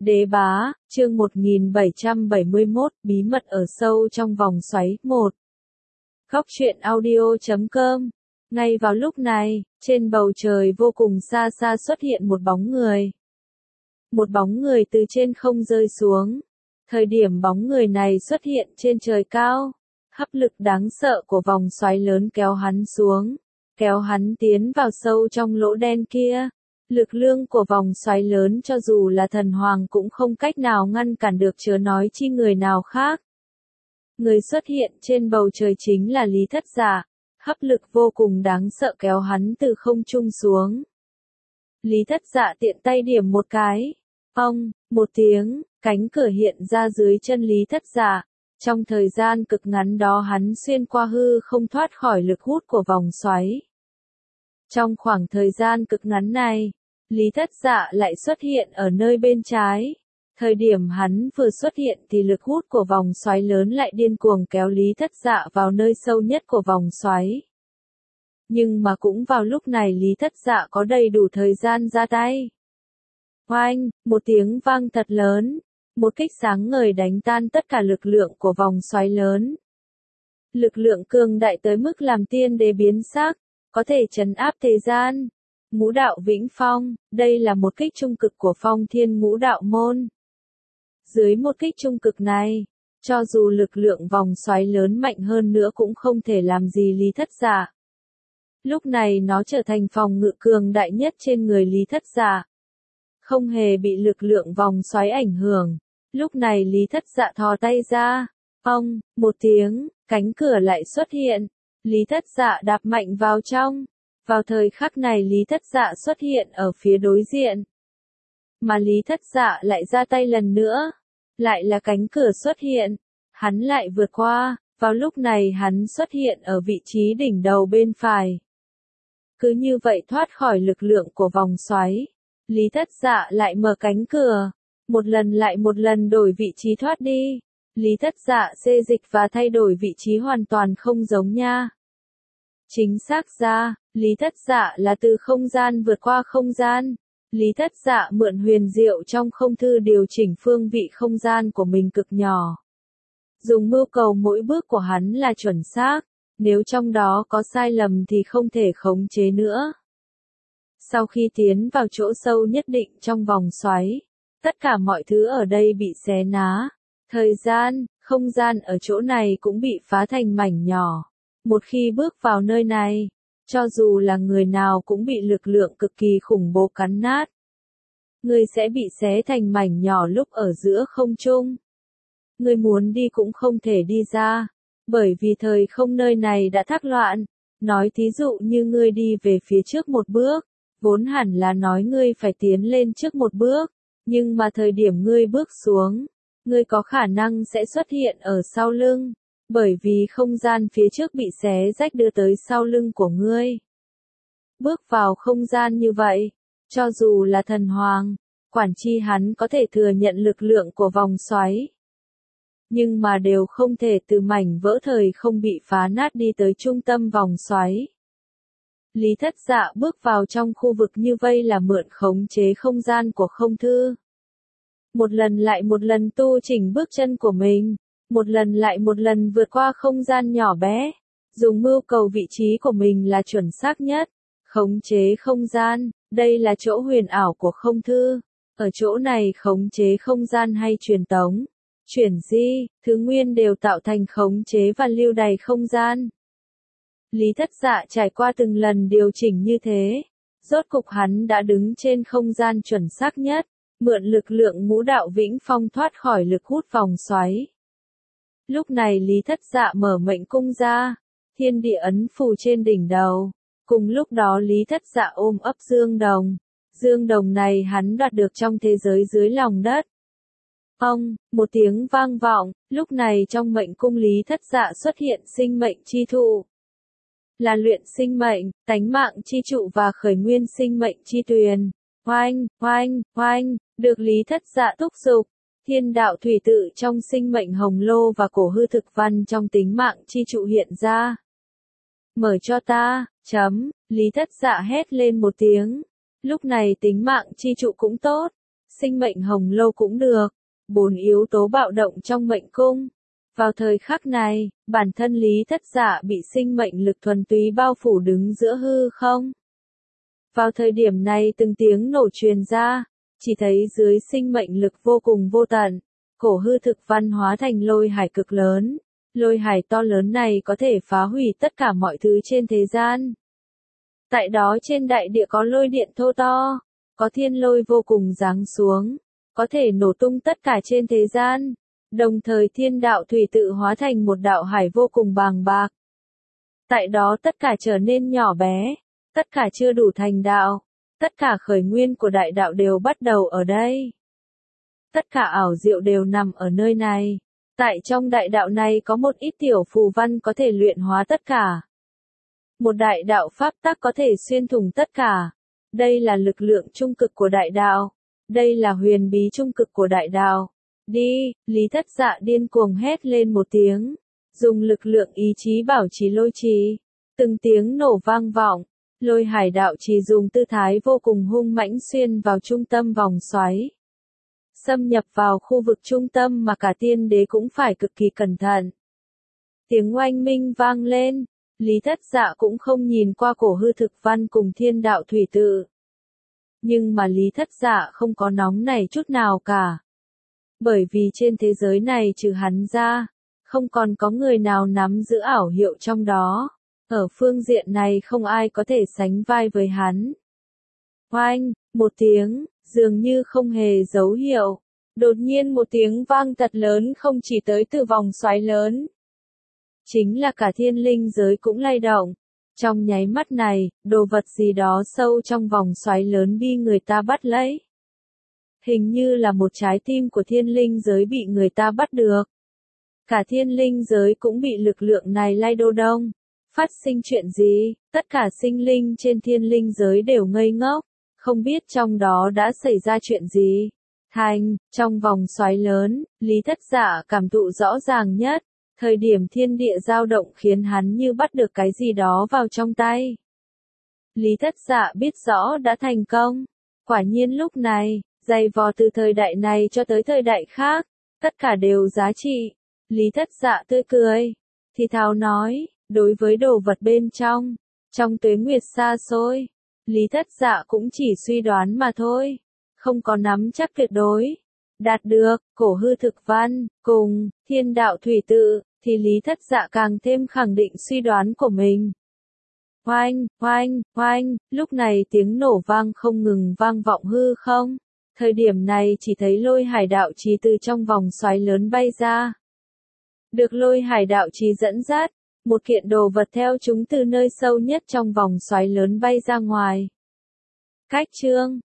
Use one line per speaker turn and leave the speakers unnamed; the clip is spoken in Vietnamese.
Đế bá, chương 1771, bí mật ở sâu trong vòng xoáy 1. Góc truyện audio.com. Ngay vào lúc này, trên bầu trời vô cùng xa xa xuất hiện một bóng người. Một bóng người từ trên không rơi xuống. Thời điểm bóng người này xuất hiện trên trời cao, hấp lực đáng sợ của vòng xoáy lớn kéo hắn xuống, kéo hắn tiến vào sâu trong lỗ đen kia. Lực lượng của vòng xoáy lớn cho dù là thần hoàng cũng không cách nào ngăn cản được, chớ nói chi người nào khác. Người xuất hiện trên bầu trời chính là Lý Thất Dạ, hấp lực vô cùng đáng sợ kéo hắn từ không trung xuống. Lý Thất Dạ tiện tay điểm một cái, một tiếng, cánh cửa hiện ra dưới chân Lý Thất Dạ. Trong thời gian cực ngắn đó hắn xuyên qua hư không thoát khỏi lực hút của vòng xoáy. Trong khoảng thời gian cực ngắn này, Lý Thất Dạ lại xuất hiện ở nơi bên trái. Thời điểm hắn vừa xuất hiện thì lực hút của vòng xoáy lớn lại điên cuồng kéo Lý Thất Dạ vào nơi sâu nhất của vòng xoáy. Nhưng mà cũng vào lúc này Lý Thất Dạ có đầy đủ thời gian ra tay. Oanh, một tiếng vang thật lớn, một kích sáng ngời đánh tan tất cả lực lượng của vòng xoáy lớn. Lực lượng cường đại tới mức làm tiên đế biến sắc, có thể trấn áp thế gian. Ngũ đạo vĩnh phong, đây là một kích trung cực của Phong Thiên Ngũ Đạo Môn. Dưới một kích trung cực này, cho dù lực lượng vòng xoáy lớn mạnh hơn nữa cũng không thể làm gì Lý Thất Dạ. Lúc này nó trở thành phòng ngự cường đại nhất trên người Lý Thất Dạ, không hề bị lực lượng vòng xoáy ảnh hưởng. Lúc này Lý Thất Dạ thò tay ra, một tiếng, cánh cửa lại xuất hiện. Lý Thất Dạ đạp mạnh vào trong. Vào thời khắc này Lý Thất Dạ xuất hiện ở phía đối diện. Mà Lý Thất Dạ lại ra tay lần nữa. Lại là cánh cửa xuất hiện. Hắn lại vượt qua. Vào lúc này hắn xuất hiện ở vị trí đỉnh đầu bên phải. Cứ như vậy thoát khỏi lực lượng của vòng xoáy. Lý Thất Dạ lại mở cánh cửa. Một lần lại một lần đổi vị trí thoát đi. Lý Thất Dạ xê dịch và thay đổi vị trí hoàn toàn không giống nha. Chính xác ra, Lý Thất Dạ là từ không gian vượt qua không gian. Lý Thất Dạ mượn huyền diệu trong không thư điều chỉnh phương vị không gian của mình cực nhỏ. Dùng mưu cầu mỗi bước của hắn là chuẩn xác, nếu trong đó có sai lầm thì không thể khống chế nữa. Sau khi tiến vào chỗ sâu nhất định trong vòng xoáy, tất cả mọi thứ ở đây bị xé ná. Thời gian, không gian ở chỗ này cũng bị phá thành mảnh nhỏ. Một khi bước vào nơi này, cho dù là người nào cũng bị lực lượng cực kỳ khủng bố cắn nát. Người sẽ bị xé thành mảnh nhỏ lúc ở giữa không trung. Người muốn đi cũng không thể đi ra, bởi vì thời không nơi này đã thác loạn. Nói thí dụ như ngươi đi về phía trước một bước, vốn hẳn là nói ngươi phải tiến lên trước một bước, nhưng mà thời điểm ngươi bước xuống, ngươi có khả năng sẽ xuất hiện ở sau lưng. Bởi vì không gian phía trước bị xé rách đưa tới sau lưng của ngươi. Bước vào không gian như vậy, cho dù là thần hoàng, quản chi hắn có thể thừa nhận lực lượng của vòng xoáy. Nhưng mà đều không thể từ mảnh vỡ thời không bị phá nát đi tới trung tâm vòng xoáy. Lý Thất Dạ bước vào trong khu vực như vây là mượn khống chế không gian của không thư. Một lần lại một lần tu chỉnh bước chân của mình. Một lần lại một lần vượt qua không gian nhỏ bé, dùng mưu cầu vị trí của mình là chuẩn xác nhất, khống chế không gian, đây là chỗ huyền ảo của không thư, ở chỗ này khống chế không gian hay truyền tống, chuyển di, thứ nguyên đều tạo thành khống chế và lưu đày không gian. Lý Thất Dạ trải qua từng lần điều chỉnh như thế, rốt cục hắn đã đứng trên không gian chuẩn xác nhất, mượn lực lượng ngũ đạo vĩnh phong thoát khỏi lực hút vòng xoáy. Lúc này Lý Thất Dạ mở mệnh cung ra, thiên địa ấn phù trên đỉnh đầu. Cùng lúc đó Lý Thất Dạ ôm ấp dương đồng. Dương đồng này hắn đoạt được trong thế giới dưới lòng đất. Một tiếng vang vọng, lúc này trong mệnh cung Lý Thất Dạ xuất hiện sinh mệnh chi thụ. Là luyện sinh mệnh, tánh mạng chi trụ và khởi nguyên sinh mệnh chi tuyền. Oanh, oanh, oanh, được Lý Thất Dạ thúc giục. Thiên đạo thủy tự trong sinh mệnh hồng lô và cổ hư thực văn trong tính mạng chi trụ hiện ra. Mở cho ta, Lý Thất Dạ hét lên một tiếng. Lúc này tính mạng chi trụ cũng tốt. sinh mệnh hồng lâu cũng được. 4 yếu tố bạo động trong mệnh cung. Vào thời khắc này, bản thân Lý Thất Dạ bị sinh mệnh lực thuần túy bao phủ đứng giữa hư không. Vào thời điểm này từng tiếng nổ truyền ra, chỉ thấy dưới sinh mệnh lực vô cùng vô tận, cổ hư thực văn hóa thành lôi hải cực lớn. Lôi hải to lớn này có thể phá hủy tất cả mọi thứ trên thế gian. Tại đó trên đại địa có lôi điện thô to, có thiên lôi vô cùng giáng xuống, có thể nổ tung tất cả trên thế gian. Đồng thời thiên đạo thủy tự hóa thành một đạo hải vô cùng bàng bạc. Tại đó tất cả trở nên nhỏ bé, tất cả chưa đủ thành đạo, tất cả khởi nguyên của đại đạo đều bắt đầu ở đây. Tất cả ảo diệu đều nằm ở nơi này. Tại trong đại đạo này có một ít tiểu phù văn có thể luyện hóa tất cả. Một đại đạo pháp tắc có thể xuyên thủng tất cả. Đây là lực lượng trung cực của đại đạo. Đây là huyền bí trung cực của đại đạo. Đi, Lý Thất Dạ điên cuồng hét lên một tiếng. Dùng lực lượng ý chí bảo trì lôi trì. Từng tiếng nổ vang vọng. Lôi hải đạo trì dùng tư thái vô cùng hung mãnh xuyên vào trung tâm vòng xoáy. Xâm nhập vào khu vực trung tâm mà cả tiên đế cũng phải cực kỳ cẩn thận. Tiếng oanh minh vang lên, Lý Thất Dạ cũng không nhìn qua cổ hư thực văn cùng thiên đạo thủy tự. Nhưng mà Lý Thất Dạ không có nóng này chút nào cả. Bởi vì trên thế giới này trừ hắn ra, không còn có người nào nắm giữ ảo hiệu trong đó. Ở phương diện này không ai có thể sánh vai với hắn. Oanh, một tiếng, dường như không hề dấu hiệu. Đột nhiên một tiếng vang thật lớn không chỉ tới từ vòng xoáy lớn. Chính là cả thiên linh giới cũng lay động. Trong nháy mắt này, đồ vật gì đó sâu trong vòng xoáy lớn bị người ta bắt lấy. Hình như là một trái tim của thiên linh giới bị người ta bắt được. Cả thiên linh giới cũng bị lực lượng này lay đô đông. Phát sinh chuyện gì, tất cả sinh linh trên thiên linh giới đều ngây ngốc, không biết trong đó đã xảy ra chuyện gì. Trong vòng xoáy lớn, Lý Thất Dạ cảm thụ rõ ràng nhất, thời điểm thiên địa dao động khiến hắn như bắt được cái gì đó vào trong tay. Lý Thất Dạ biết rõ đã thành công. Quả nhiên lúc này, giày vò từ thời đại này cho tới thời đại khác, tất cả đều giá trị. Lý Thất Dạ tươi cười, thì thào nói, đối với đồ vật bên trong tuế nguyệt xa xôi, Lý Thất Dạ cũng chỉ suy đoán mà thôi, không có nắm chắc tuyệt đối. Đạt được, cổ hư thực văn, cùng, thiên đạo thủy tự, thì Lý Thất Dạ càng thêm khẳng định suy đoán của mình. Oanh, oanh, oanh, lúc này tiếng nổ vang không ngừng vang vọng hư không. Thời điểm này chỉ thấy lôi hải đạo trì từ trong vòng xoáy lớn bay ra. Được lôi hải đạo trì dẫn dắt, một kiện đồ vật theo chúng từ nơi sâu nhất trong vòng xoáy lớn bay ra ngoài. Cách chương